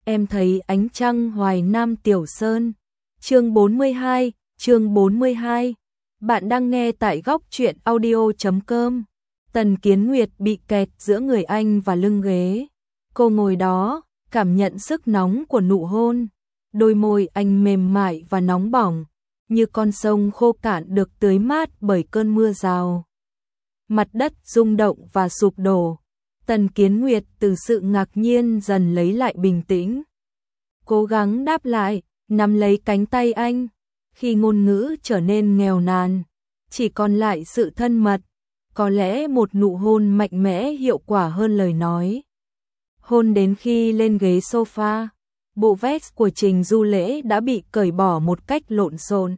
em thấy ánh trăng Hoài Nam Tiểu Sơn. Chương 42. Bạn đang nghe tại góc truyện audio.com. Tần Kiến Nguyệt bị kẹt giữa người anh và lưng ghế. Cô ngồi đó, cảm nhận sức nóng của nụ hôn. Đôi môi anh mềm mại và nóng bỏng, như con sông khô cạn được tưới mát bởi cơn mưa rào. Mặt đất rung động và sụp đổ. Tần Kiến Nguyệt từ sự ngạc nhiên dần lấy lại bình tĩnh. Cố gắng đáp lại, nắm lấy cánh tay anh. Khi ngôn ngữ trở nên nghèo nàn, chỉ còn lại sự thân mật. Có lẽ một nụ hôn mạnh mẽ hiệu quả hơn lời nói. Hôn đến khi lên ghế sofa, bộ vest của Trình Du Lễ đã bị cởi bỏ một cách lộn xộn.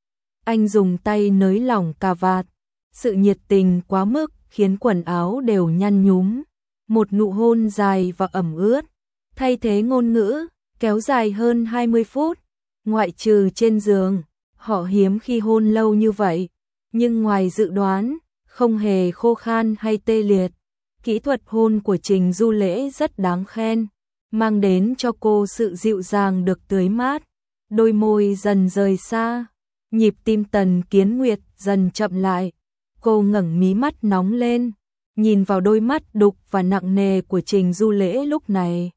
Anh dùng tay nới lỏng cà vạt. Sự nhiệt tình quá mức khiến quần áo đều nhăn nhúm. Một nụ hôn dài và ẩm ướt, thay thế ngôn ngữ, kéo dài hơn 20 phút. Ngoại trừ trên giường, họ hiếm khi hôn lâu như vậy. Nhưng ngoài dự đoán, không hề khô khan hay tê liệt. Kỹ thuật hôn của Trình Du Lễ rất đáng khen, mang đến cho cô sự dịu dàng được tưới mát. Đôi môi dần rời xa, nhịp tim Tần Kiến Nguyệt dần chậm lại. Cô ngẩng mí mắt nóng lên, nhìn vào đôi mắt đục và nặng nề của Trình Du Lễ lúc này.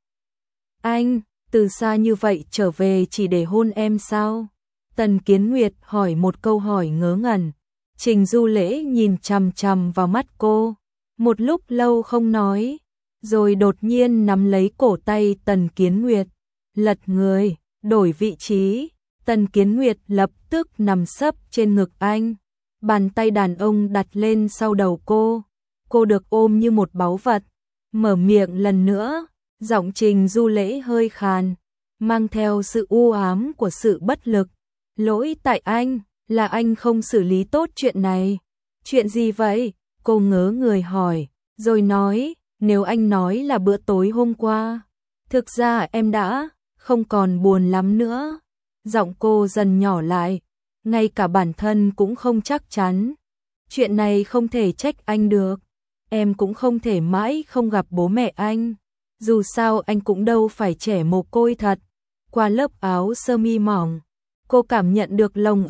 Anh, từ xa như vậy trở về chỉ để hôn em sao? Tần Kiến Nguyệt hỏi một câu hỏi ngớ ngẩn. Trình Du Lễ nhìn chằm chằm vào mắt cô, một lúc lâu không nói, rồi đột nhiên nắm lấy cổ tay Tần Kiến Nguyệt, lật người, đổi vị trí. Tần Kiến Nguyệt lập tức nằm sấp trên ngực anh, bàn tay đàn ông đặt lên sau đầu cô được ôm như một báu vật. Mở miệng lần nữa, giọng Trình Du Lễ hơi khàn, mang theo sự u ám của sự bất lực. Lỗi tại anh, là anh không xử lý tốt chuyện này. Chuyện gì vậy? Cô ngớ người hỏi, rồi nói, nếu anh nói là bữa tối hôm qua, thực ra em đã không còn buồn lắm nữa. Giọng cô dần nhỏ lại, ngay cả bản thân cũng không chắc chắn. Chuyện này không thể trách anh được, em cũng không thể mãi không gặp bố mẹ anh. Dù sao anh cũng đâu phải trẻ mồ côi thật. Qua lớp áo sơ mi mỏng, cô cảm nhận được lồng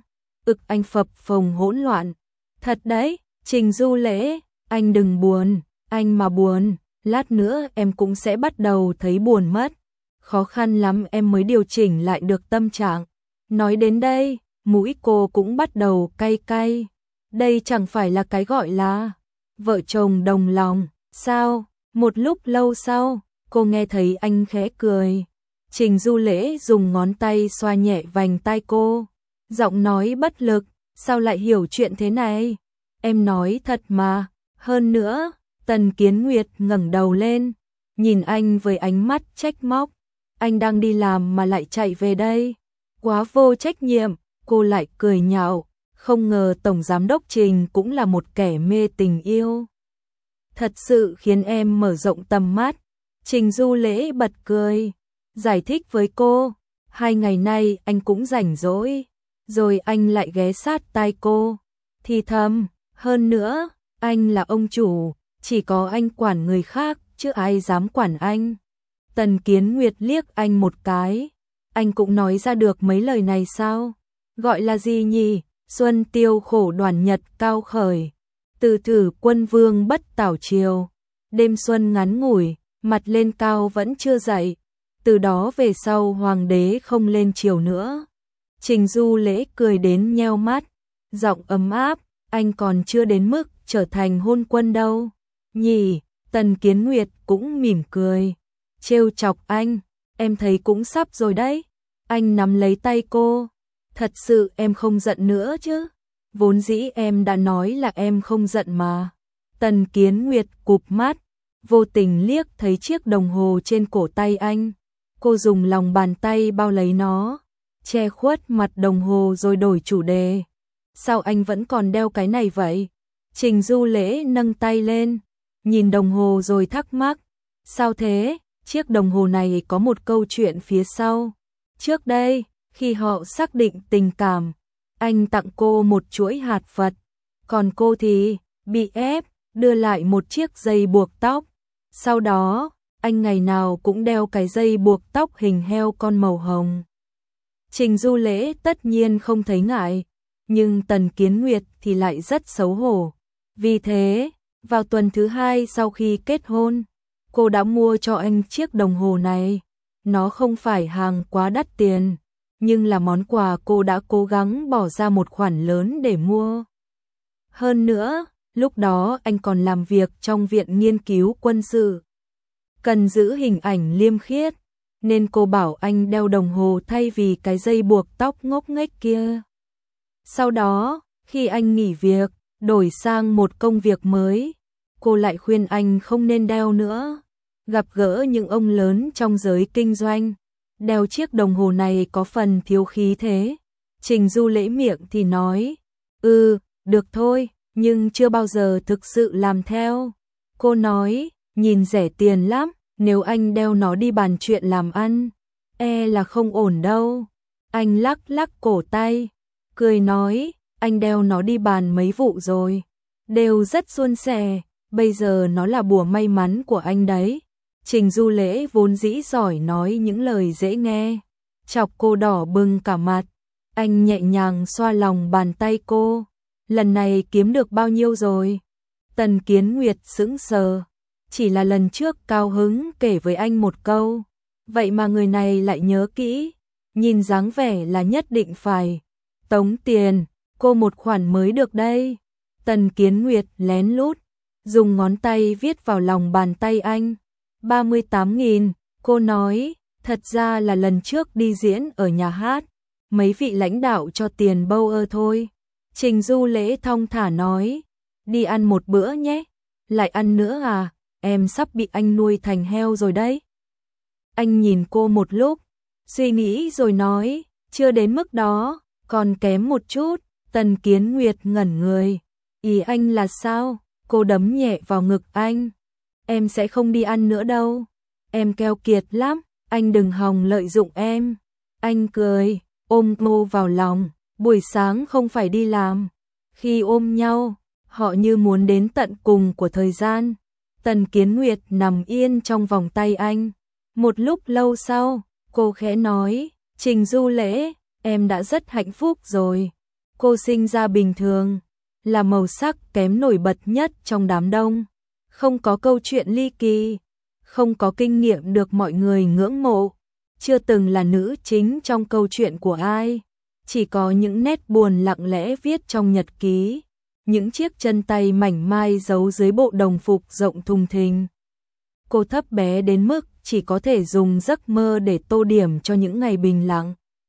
ực anh phập phồng hỗn loạn. Thật đấy, Trình Du Lễ, anh đừng buồn, anh mà buồn, lát nữa em cũng sẽ bắt đầu thấy buồn mất. Khó khăn lắm em mới điều chỉnh lại được tâm trạng. Nói đến đây, mũi cô cũng bắt đầu cay cay. Đây chẳng phải là cái gọi là vợ chồng đồng lòng, sao? Một lúc lâu sau, cô nghe thấy anh khẽ cười. Trình Du Lễ dùng ngón tay xoa nhẹ vành tai cô, giọng nói bất lực, sao lại hiểu chuyện thế này? Em nói thật mà. Hơn nữa, Tần Kiến Nguyệt ngẩng đầu lên, nhìn anh với ánh mắt trách móc. Anh đang đi làm mà lại chạy về đây, quá vô trách nhiệm. Cô lại cười nhạo, không ngờ Tổng Giám đốc Trình cũng là một kẻ mê tình yêu. Thật sự khiến em mở rộng tầm mắt. Trình Du Lễ bật cười, giải thích với cô, 2 ngày nay anh cũng rảnh rỗi. Rồi anh lại ghé sát tai cô, thì thầm, hơn nữa, anh là ông chủ, chỉ có anh quản người khác, chứ ai dám quản anh. Tần Kiến Nguyệt liếc anh một cái, anh cũng nói ra được mấy lời này sao? Gọi là gì nhỉ? Xuân tiêu khổ đoàn nhật cao khởi, từ thử quân vương bất tảo triều. Đêm xuân ngắn ngủi, mặt lên cao vẫn chưa dậy. Từ đó về sau hoàng đế không lên triều nữa. Trình Du Lễ cười đến nheo mắt, giọng ấm áp, anh còn chưa đến mức trở thành hôn quân đâu. Nhỉ? Tần Kiến Nguyệt cũng mỉm cười, trêu chọc anh, em thấy cũng sắp rồi đấy. Anh nắm lấy tay cô, thật sự em không giận nữa chứ? Vốn dĩ em đã nói là em không giận mà. Tần Kiến Nguyệt cụp mắt, vô tình liếc thấy chiếc đồng hồ trên cổ tay anh. Cô dùng lòng bàn tay bao lấy nó, che khuất mặt đồng hồ rồi đổi chủ đề. Sao anh vẫn còn đeo cái này vậy? Trình Du Lễ nâng tay lên, nhìn đồng hồ rồi thắc mắc. Sao thế? Chiếc đồng hồ này có một câu chuyện phía sau. Trước đây, khi họ xác định tình cảm, anh tặng cô một chuỗi hạt Phật, còn cô thì bị ép đưa lại một chiếc dây buộc tóc. Sau đó, anh ngày nào cũng đeo cái dây buộc tóc hình heo con màu hồng. Trình Du Lễ tất nhiên không thấy ngại, nhưng Tần Kiến Nguyệt thì lại rất xấu hổ. Vì thế, vào tuần thứ 2 sau khi kết hôn, cô đã mua cho anh chiếc đồng hồ này. Nó không phải hàng quá đắt tiền, nhưng là món quà cô đã cố gắng bỏ ra một khoản lớn để mua. Hơn nữa, lúc đó anh còn làm việc trong viện nghiên cứu quân sự. Cần giữ hình ảnh liêm khiết, nên cô bảo anh đeo đồng hồ thay vì cái dây buộc tóc ngốc nghếch kia. Sau đó, khi anh nghỉ việc, đổi sang một công việc mới, cô lại khuyên anh không nên đeo nữa. Gặp gỡ những ông lớn trong giới kinh doanh, đeo chiếc đồng hồ này có phần thiếu khí thế. Trình Du Lễ miệng thì nói, được thôi, nhưng chưa bao giờ thực sự làm theo. Cô nói, nhìn rẻ tiền lắm, nếu anh đeo nó đi bàn chuyện làm ăn, là không ổn đâu. Anh lắc lắc cổ tay, cười nói, anh đeo nó đi bàn mấy vụ rồi, đều rất suôn sẻ, bây giờ nó là bùa may mắn của anh đấy. Trình Du Lễ vốn dĩ giỏi nói những lời dễ nghe, chọc cô đỏ bừng cả mặt. Anh nhẹ nhàng xoa lòng bàn tay cô, lần này kiếm được bao nhiêu rồi? Tần Kiến Nguyệt sững sờ, chỉ là lần trước cao hứng kể với anh một câu, vậy mà người này lại nhớ kỹ, nhìn dáng vẻ là nhất định phải tống tiền cô một khoản mới được đây. Tần Kiến Nguyệt lén lút dùng ngón tay viết vào lòng bàn tay anh, 38.000, cô nói, thật ra là lần trước đi diễn ở nhà hát, mấy vị lãnh đạo cho tiền bâu thôi. Trình Du Lễ thong thả nói, đi ăn một bữa nhé. Lại ăn nữa à, em sắp bị anh nuôi thành heo rồi đấy. Anh nhìn cô một lúc, suy nghĩ rồi nói, chưa đến mức đó, còn kém một chút. Tần Kiến Nguyệt ngẩn người, ý anh là sao? Cô đấm nhẹ vào ngực anh, em sẽ không đi ăn nữa đâu, em keo kiệt lắm, anh đừng hòng lợi dụng em. Anh cười, ôm cô vào lòng, buổi sáng không phải đi làm. Khi ôm nhau, họ như muốn đến tận cùng của thời gian. Tần Kiến Nguyệt nằm yên trong vòng tay anh. Một lúc lâu sau, cô khẽ nói, Trình Du Lễ, em đã rất hạnh phúc rồi. Cô sinh ra bình thường, là màu sắc kém nổi bật nhất trong đám đông. Không có câu chuyện ly kỳ, không có kinh nghiệm được mọi người ngưỡng mộ, chưa từng là nữ chính trong câu chuyện của ai. Chỉ có những nét buồn lặng lẽ viết trong nhật ký, những chiếc chân tay mảnh mai giấu dưới bộ đồng phục rộng thùng thình. Cô thấp bé đến mức chỉ có thể dùng giấc mơ để tô điểm cho những ngày bình lặng.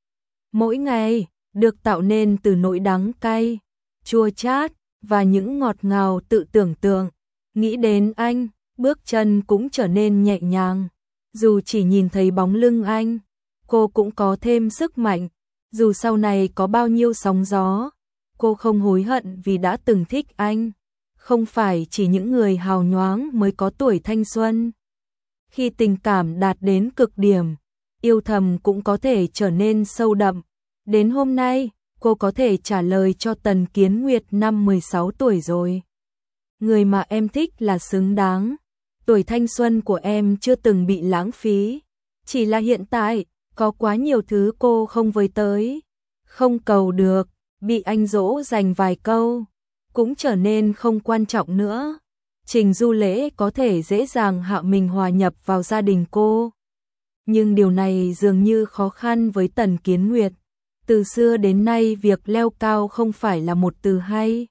Mỗi ngày được tạo nên từ nỗi đắng cay, chua chát và những ngọt ngào tự tưởng tượng. Nghĩ đến anh, bước chân cũng trở nên nhẹ nhàng. Dù chỉ nhìn thấy bóng lưng anh, cô cũng có thêm sức mạnh. Dù sau này có bao nhiêu sóng gió, cô không hối hận vì đã từng thích anh. Không phải chỉ những người hào nhoáng mới có tuổi thanh xuân. Khi tình cảm đạt đến cực điểm, yêu thầm cũng có thể trở nên sâu đậm. Đến hôm nay, cô có thể trả lời cho Tần Kiến Nguyệt năm 16 tuổi rồi. Người mà em thích là xứng đáng. Tuổi thanh xuân của em chưa từng bị lãng phí. Chỉ là hiện tại, có quá nhiều thứ cô không với tới, không cầu được, bị anh dỗ dành vài câu, cũng trở nên không quan trọng nữa. Trình Du Lễ có thể dễ dàng hạ mình hòa nhập vào gia đình cô. Nhưng điều này dường như khó khăn với Tần Kiến Nguyệt. Từ xưa đến nay việc leo cao không phải là một từ hay.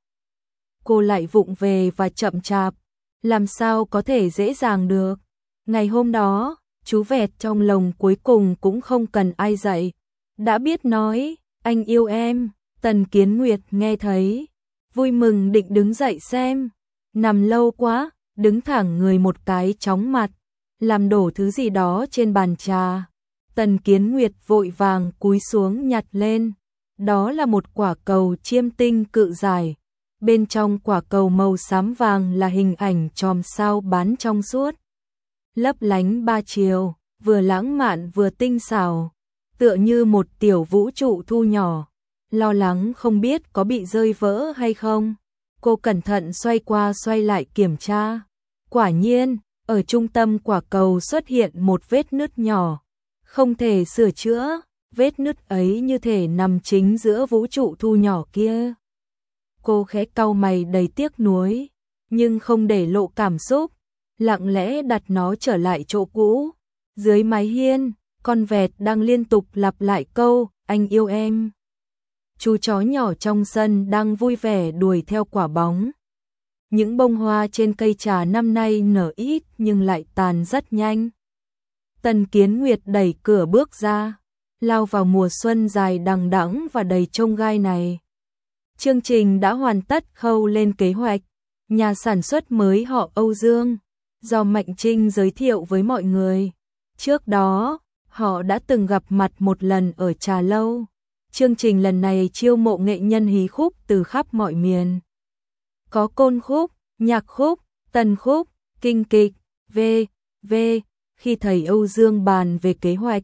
Cô lại vụng về và chậm chạp, làm sao có thể dễ dàng được. Ngày hôm đó, chú vẹt trong lồng cuối cùng cũng không cần ai dạy. Đã biết nói, anh yêu em. Tần Kiến Nguyệt nghe thấy, vui mừng định đứng dậy xem. Nằm lâu quá, đứng thẳng người một cái chóng mặt, làm đổ thứ gì đó trên bàn trà. Tần Kiến Nguyệt vội vàng cúi xuống nhặt lên. Đó là một quả cầu chiêm tinh cự dài. Bên trong quả cầu màu xám vàng là hình ảnh chòm sao bán trong suốt, lấp lánh ba chiều, vừa lãng mạn vừa tinh xảo, tựa như một tiểu vũ trụ thu nhỏ. Lo lắng không biết có bị rơi vỡ hay không, cô cẩn thận xoay qua xoay lại kiểm tra. Quả nhiên, Ở trung tâm quả cầu xuất hiện một vết nứt nhỏ, không thể sửa chữa, vết nứt ấy như thể nằm chính giữa vũ trụ thu nhỏ kia. Cô khẽ cau mày đầy tiếc nuối, nhưng không để lộ cảm xúc, lặng lẽ đặt nó trở lại chỗ cũ. Dưới mái hiên, con vẹt đang liên tục lặp lại câu, anh yêu em. Chú chó nhỏ trong sân đang vui vẻ đuổi theo quả bóng. Những bông hoa trên cây trà năm nay nở ít nhưng lại tàn rất nhanh. Tần Kiến Nguyệt đẩy cửa bước ra, lao vào mùa xuân dài đằng đẵng và đầy chông gai này. Chương trình đã hoàn tất khâu lên kế hoạch. Nhà sản xuất mới họ Âu Dương, do Mạnh Trinh giới thiệu với mọi người. Trước đó, họ đã từng gặp mặt một lần ở Trà Lâu. Chương trình lần này chiêu mộ nghệ nhân hí khúc từ khắp mọi miền. Có côn khúc, nhạc khúc, tần khúc, kinh kịch, v.v. Khi thầy Âu Dương bàn về kế hoạch,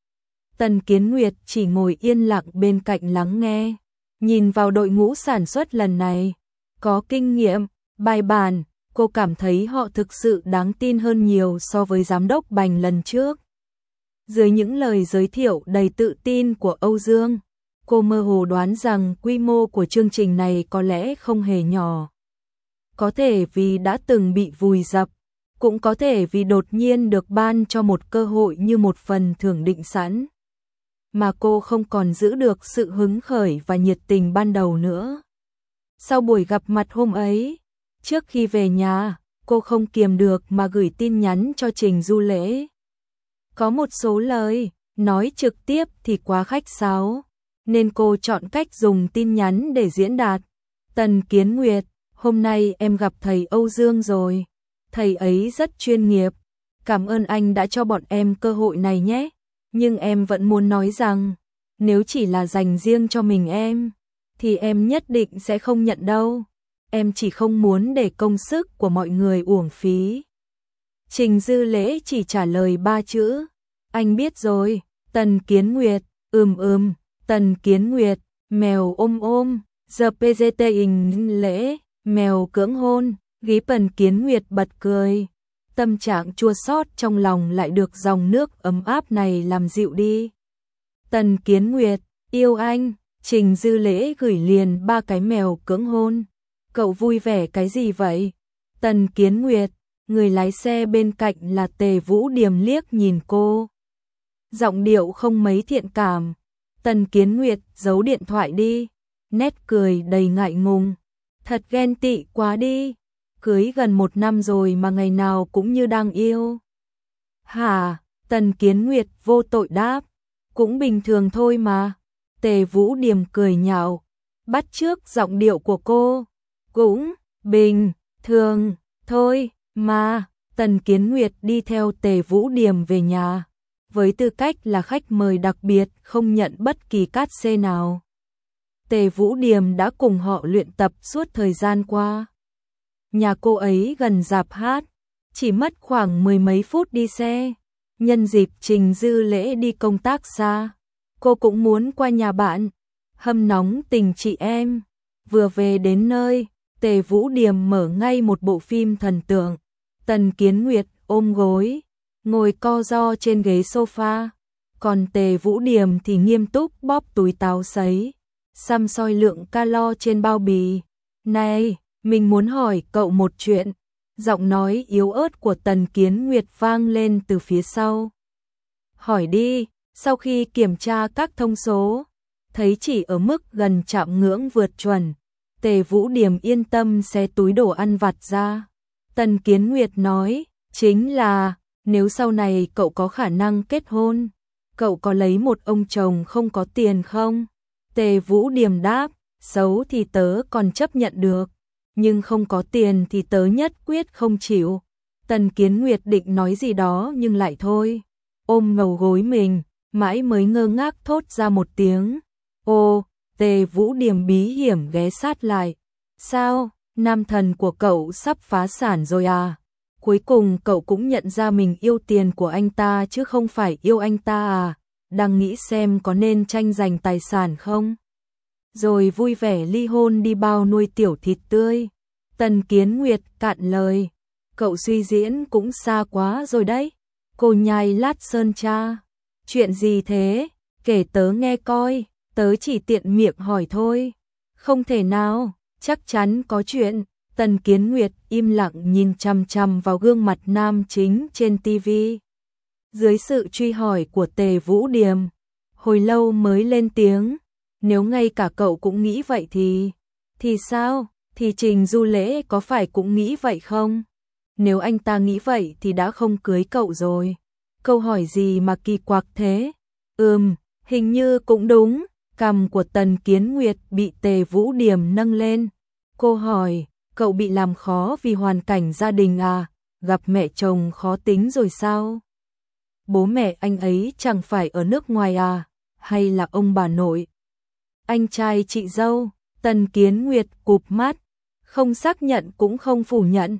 Tần Kiến Nguyệt chỉ ngồi yên lặng bên cạnh lắng nghe. Nhìn vào đội ngũ sản xuất lần này, có kinh nghiệm, bài bản, cô cảm thấy họ thực sự đáng tin hơn nhiều so với giám đốc Bành lần trước. Dưới những lời giới thiệu đầy tự tin của Âu Dương, cô mơ hồ đoán rằng quy mô của chương trình này có lẽ không hề nhỏ. Có thể vì đã từng bị vùi dập, cũng có thể vì đột nhiên được ban cho một cơ hội như một phần thưởng định sẵn, mà cô không còn giữ được sự hứng khởi và nhiệt tình ban đầu nữa. Sau buổi gặp mặt hôm ấy, trước khi về nhà, cô không kiềm được mà gửi tin nhắn cho Trình Du Lễ. Có một số lời nói trực tiếp thì quá khách sáo, nên cô chọn cách dùng tin nhắn để diễn đạt. Tần Kiến Nguyệt, hôm nay em gặp thầy Âu Dương rồi. Thầy ấy rất chuyên nghiệp. Cảm ơn anh đã cho bọn em cơ hội này nhé. Nhưng em vẫn muốn nói rằng, nếu chỉ là dành riêng cho mình em, thì em nhất định sẽ không nhận đâu. Em chỉ không muốn để công sức của mọi người uổng phí. Trình Dư Lễ chỉ trả lời 3 chữ. Anh biết rồi. Tần Kiến Nguyệt, Tần Kiến Nguyệt, mèo ôm, giờ PGT in lễ, mèo cưỡng hôn, gí Tần Kiến Nguyệt bật cười. Tâm trạng chua xót trong lòng lại được dòng nước ấm áp này làm dịu đi. Tần Kiến Nguyệt, yêu anh. Trình Dư Lễ gửi liền 3 cái mèo cưỡng hôn. Cậu vui vẻ cái gì vậy? Tần Kiến Nguyệt, người lái xe bên cạnh là Tề Vũ Điềm liếc nhìn cô. Giọng điệu không mấy thiện cảm. Tần Kiến Nguyệt giấu điện thoại đi. Nét cười đầy ngại ngùng. Thật ghen tị quá đi. Cưới gần 1 năm rồi mà ngày nào cũng như đang yêu. Hả? Tần Kiến Nguyệt vô tội đáp. Cũng bình thường thôi mà. Tề Vũ Điềm cười nhạo, bắt chước giọng điệu của cô. Cũng bình thường thôi mà. Tần Kiến Nguyệt đi theo Tề Vũ Điềm về nhà, với tư cách là khách mời đặc biệt không nhận bất kỳ cát xê nào. Tề Vũ Điềm đã cùng họ luyện tập suốt thời gian qua. Nhà cô ấy gần rạp hát, chỉ mất khoảng 10 mấy phút đi xe. Nhân dịp Trình Dư Lễ đi công tác xa, cô cũng muốn qua nhà bạn, hâm nóng tình chị em. Vừa về đến nơi, Tề Vũ Điềm mở ngay một bộ phim thần tượng. Tần Kiến Nguyệt ôm gối, ngồi co ro trên ghế sofa, còn Tề Vũ Điềm thì nghiêm túc bóp túi táo sấy, xăm soi lượng calo trên bao bì. Này, mình muốn hỏi cậu một chuyện. Giọng nói yếu ớt của Tần Kiến Nguyệt vang lên từ phía sau. Hỏi đi. Sau khi kiểm tra các thông số, thấy chỉ ở mức gần chạm ngưỡng vượt chuẩn, Tề Vũ Điềm yên tâm xé túi đồ ăn vặt ra. Tần Kiến Nguyệt nói, chính là, nếu sau này cậu có khả năng kết hôn, cậu có lấy một ông chồng không có tiền không? Tề Vũ Điềm đáp, xấu thì tớ còn chấp nhận được, nhưng không có tiền thì tớ nhất quyết không chịu. Tần Kiến Nguyệt định nói gì đó nhưng lại thôi, ôm ngầu gối mình, mãi mới ngơ ngác thốt ra một tiếng. Ô, Tề Vũ Điềm bí hiểm ghé sát lại. Sao, nam thần của cậu sắp phá sản rồi à? Cuối cùng cậu cũng nhận ra mình yêu tiền của anh ta chứ không phải yêu anh ta à? Đang nghĩ xem có nên tranh giành tài sản không? Rồi vui vẻ ly hôn đi bao nuôi tiểu thịt tươi. Tần Kiến Nguyệt cạn lời. cậu suy diễn cũng xa quá rồi đấy. Cô nhai lát sơn cha. Chuyện gì thế? Kể tớ nghe coi, tớ chỉ tiện miệng hỏi thôi. Không thể nào, chắc chắn có chuyện. Tần Kiến Nguyệt im lặng nhìn chằm chằm vào gương mặt nam chính trên tivi. Dưới sự truy hỏi của Tề Vũ Điềm, hồi lâu mới lên tiếng, nếu ngay cả cậu cũng nghĩ vậy thì sao? Thì Trình Du Lễ có phải cũng nghĩ vậy không? Nếu anh ta nghĩ vậy thì đã không cưới cậu rồi. Câu hỏi gì mà kỳ quặc thế? Hình như cũng đúng. Cằm của Tần Kiến Nguyệt bị Tề Vũ Điềm nâng lên. Cô hỏi, cậu bị làm khó vì hoàn cảnh gia đình à? Gặp mẹ chồng khó tính rồi sao? Bố mẹ anh ấy chẳng phải ở nước ngoài à? Hay là ông bà nội? Anh trai chị dâu? Tần Kiến Nguyệt cụp mắt, không xác nhận cũng không phủ nhận.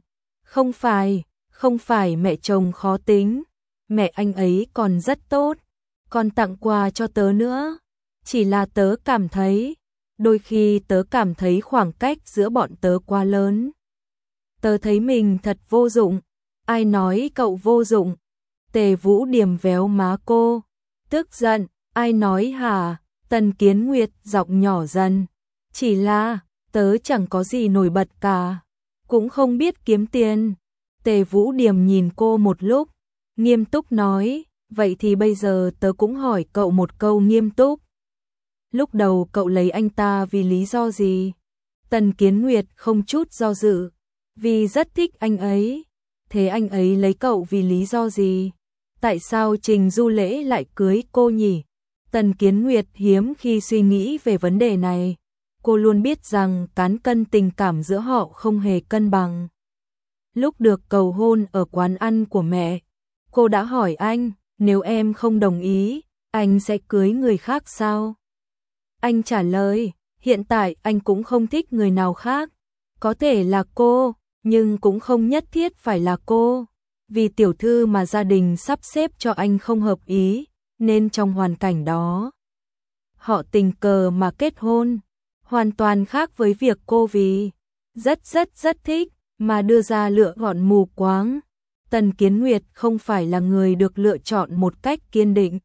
Không phải mẹ chồng khó tính, mẹ anh ấy còn rất tốt, còn tặng quà cho tớ nữa. Chỉ là tớ cảm thấy, đôi khi tớ cảm thấy khoảng cách giữa bọn tớ quá lớn. Tớ thấy mình thật vô dụng. Ai nói cậu vô dụng? Tề Vũ Điềm véo má cô, tức giận, ai nói hả? Tần Kiến Nguyệt giọng nhỏ dần, chỉ là tớ chẳng có gì nổi bật cả, cũng không biết kiếm tiền. Tề Vũ Điềm nhìn cô một lúc, nghiêm túc nói, vậy thì bây giờ tớ cũng hỏi cậu một câu nghiêm túc. Lúc đầu cậu lấy anh ta vì lý do gì? Tần Kiến Nguyệt không chút do dự, vì rất thích anh ấy. Thế anh ấy lấy cậu vì lý do gì? Tại sao Trình Du Lễ lại cưới cô nhỉ? Tần Kiến Nguyệt hiếm khi suy nghĩ về vấn đề này. Cô luôn biết rằng cán cân tình cảm giữa họ không hề cân bằng. Lúc được cầu hôn ở quán ăn của mẹ, cô đã hỏi anh, nếu em không đồng ý, anh sẽ cưới người khác sao? Anh trả lời, hiện tại anh cũng không thích người nào khác. Có thể là cô, nhưng cũng không nhất thiết phải là cô. Vì tiểu thư mà gia đình sắp xếp cho anh không hợp ý, nên trong hoàn cảnh đó, họ tình cờ mà kết hôn. Hoàn toàn khác với việc cô vì rất thích mà đưa ra lựa chọn mù quáng. Tần Kiến Nguyệt không phải là người được lựa chọn một cách kiên định.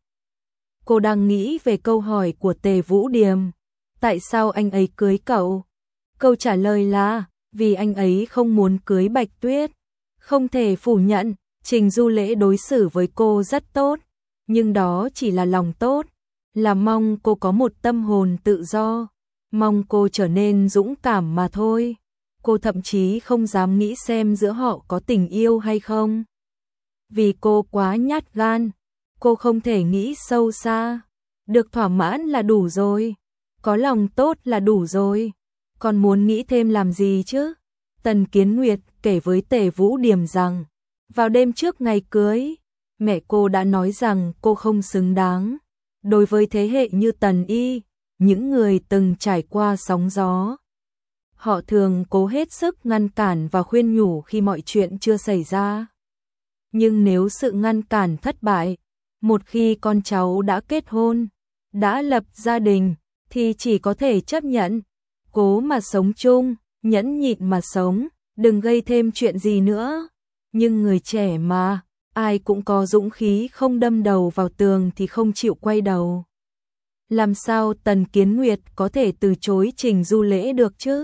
Cô đang nghĩ về câu hỏi của Tề Vũ Điềm. Tại sao anh ấy cưới cậu? Câu trả lời là, vì anh ấy không muốn cưới Bạch Tuyết. Không thể phủ nhận, Trình Du Lễ đối xử với cô rất tốt. Nhưng đó chỉ là lòng tốt, là mong cô có một tâm hồn tự do. Mong cô trở nên dũng cảm mà thôi. Cô thậm chí không dám nghĩ xem giữa họ có tình yêu hay không. Vì cô quá nhát gan, cô không thể nghĩ sâu xa. Được thỏa mãn là đủ rồi, có lòng tốt là đủ rồi, còn muốn nghĩ thêm làm gì chứ? Tần Kiến Nguyệt kể với Tề Vũ Điềm rằng, vào đêm trước ngày cưới, mẹ cô đã nói rằng cô không xứng đáng. Đối với thế hệ như Tần Y, những người từng trải qua sóng gió, họ thường cố hết sức ngăn cản và khuyên nhủ khi mọi chuyện chưa xảy ra. Nhưng nếu sự ngăn cản thất bại, một khi con cháu đã kết hôn, đã lập gia đình, thì chỉ có thể chấp nhận, cố mà sống chung, nhẫn nhịn mà sống, đừng gây thêm chuyện gì nữa. Nhưng người trẻ mà, ai cũng có dũng khí không đâm đầu vào tường thì không chịu quay đầu. Làm sao Tần Kiến Nguyệt có thể từ chối Trình Du Lễ được chứ?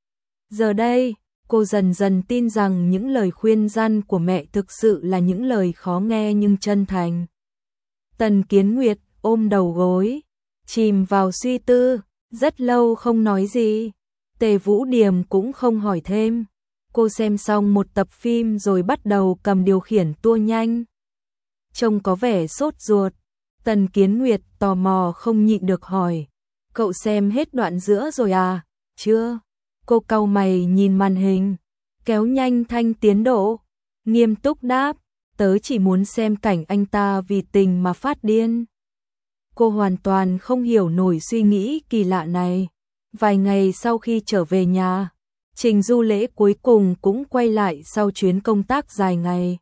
Giờ đây, cô dần dần tin rằng những lời khuyên răn của mẹ thực sự là những lời khó nghe nhưng chân thành. Tần Kiến Nguyệt ôm đầu gối, chìm vào suy tư, rất lâu không nói gì. Tề Vũ Điềm cũng không hỏi thêm. Cô xem xong một tập phim rồi bắt đầu cầm điều khiển tua nhanh. Trông có vẻ sốt ruột. Tần Kiến Nguyệt tò mò không nhịn được hỏi, cậu xem hết đoạn giữa rồi à? Chưa. Cô cau mày nhìn màn hình, kéo nhanh thanh tiến độ, nghiêm túc đáp, tớ chỉ muốn xem cảnh anh ta vì tình mà phát điên. Cô hoàn toàn không hiểu nổi suy nghĩ kỳ lạ này. Vài ngày sau khi trở về nhà, Trình Du Lễ cuối cùng cũng quay lại sau chuyến công tác dài ngày.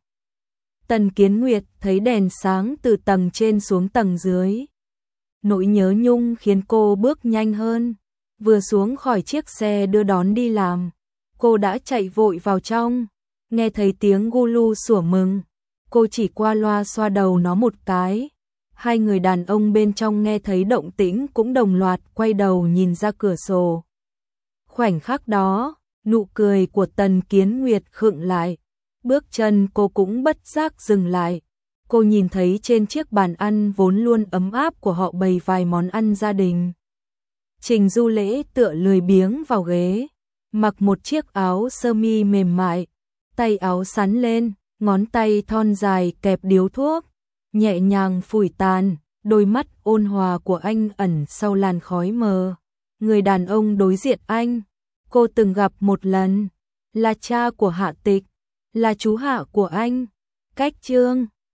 Tần Kiến Nguyệt thấy đèn sáng từ tầng trên xuống tầng dưới. Nỗi nhớ nhung khiến cô bước nhanh hơn. Vừa xuống khỏi chiếc xe đưa đón đi làm, cô đã chạy vội vào trong. Nghe thấy tiếng Gulu sủa mừng, cô chỉ qua loa xoa đầu nó một cái. Hai người đàn ông bên trong nghe thấy động tĩnh cũng đồng loạt quay đầu nhìn ra cửa sổ. Khoảnh khắc đó, nụ cười của Tần Kiến Nguyệt khựng lại, bước chân cô cũng bất giác dừng lại. Cô nhìn thấy trên chiếc bàn ăn vốn luôn ấm áp của họ bày vài món ăn gia đình. Trình Du Lễ tựa lười biếng vào ghế, mặc một chiếc áo sơ mi mềm mại, tay áo xắn lên, ngón tay thon dài kẹp điếu thuốc, nhẹ nhàng phủi tàn, đôi mắt ôn hòa của anh ẩn sau làn khói mờ. Người đàn ông đối diện anh, cô từng gặp một lần, là cha của Hạ Tịch, là chú Hạ của anh, Cách Trương.